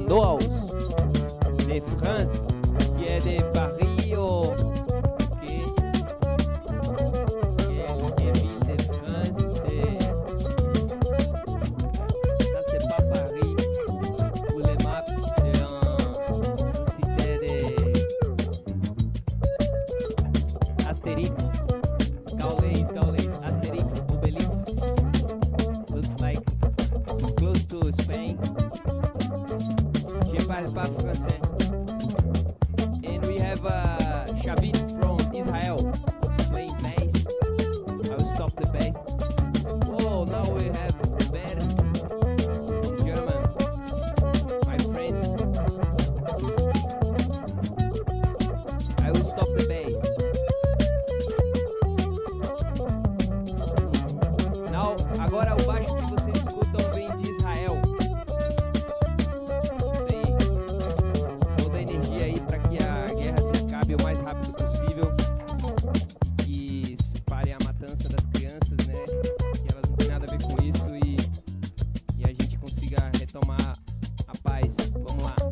Noaus de France, qui est de Paris ou quelle ville de France, ça c'est pas Paris, pour les maps, c'est une cité de Astérix, Gaules, Astérix, Obélix, looks like close to Spain. Je parle pas français. And we have Shavit from Israel playing bass. I will stop the bass. Whoa, now we have Bernd from German. My friends. I will stop the bass. Now, agora o baixo que vocês escutam vem de Israel. Isso aí. Toda a energia aí para que a guerra se acabe o mais rápido possível. Que se pare a matança das crianças, né? Que elas não têm nada a ver com isso e a gente consiga retomar a paz. Vamos lá.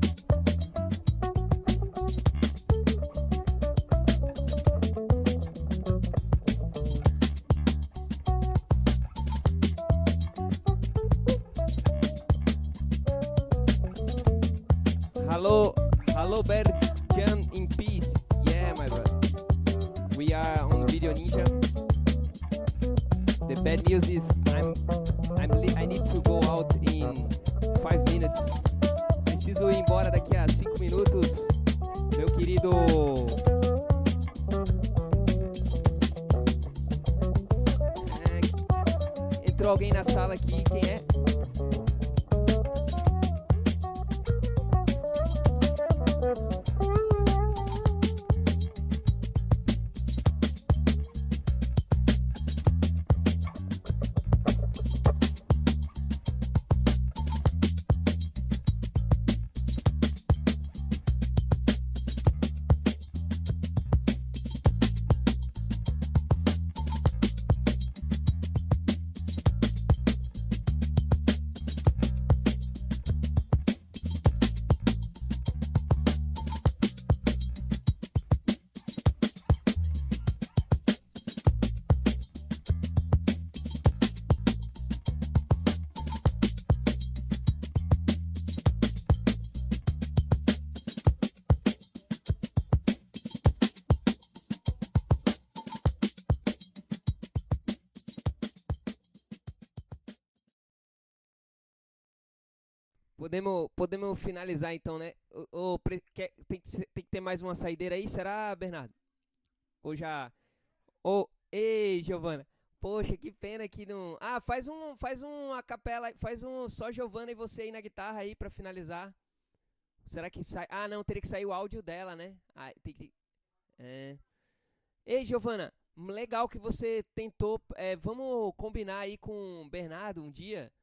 Hello, Bernd Jan in peace. Yeah, my brother. We are on Video Ninja. The bad news is I need to go out in 5 minutes. Preciso ir embora daqui a 5 minutos. Meu querido. Entrou alguém na sala aqui. Quem é? Podemos finalizar então, né? Tem que ter mais uma saideira aí, será, Bernardo? Ou já... Ei, Giovana. Poxa, que pena que não... Ah, faz uma capela, faz um só Giovana e você aí na guitarra aí pra finalizar. Será que sai... Ah, não, teria que sair o áudio dela, né? Ah, tem que... Ei, Giovana, legal que você tentou... vamos combinar aí com o Bernardo um dia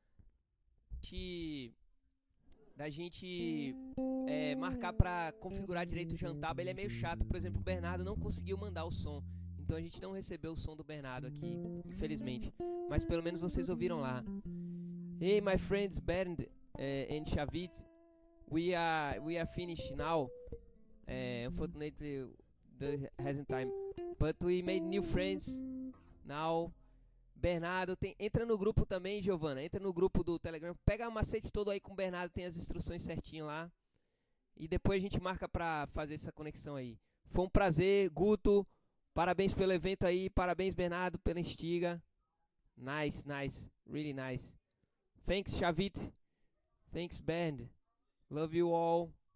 da gente marcar pra configurar direito o jantar. Ele é meio chato, por exemplo, o Bernardo não conseguiu mandar o som, então a gente não recebeu o som do Bernardo aqui, infelizmente, mas pelo menos vocês ouviram lá. Hey, my friends Bernd and Shavit, we are finished now. Unfortunately, there hasn't time, but we made new friends now. Bernardo, entra no grupo também, Giovana. Entra no grupo do Telegram. Pega o macete todo aí com o Bernardo, tem as instruções certinho lá. E depois a gente marca pra fazer essa conexão aí. Foi um prazer, Guto. Parabéns pelo evento aí. Parabéns, Bernardo, pela instiga. Nice. Really nice. Thanks, Shavit. Thanks, Bernd. Love you all.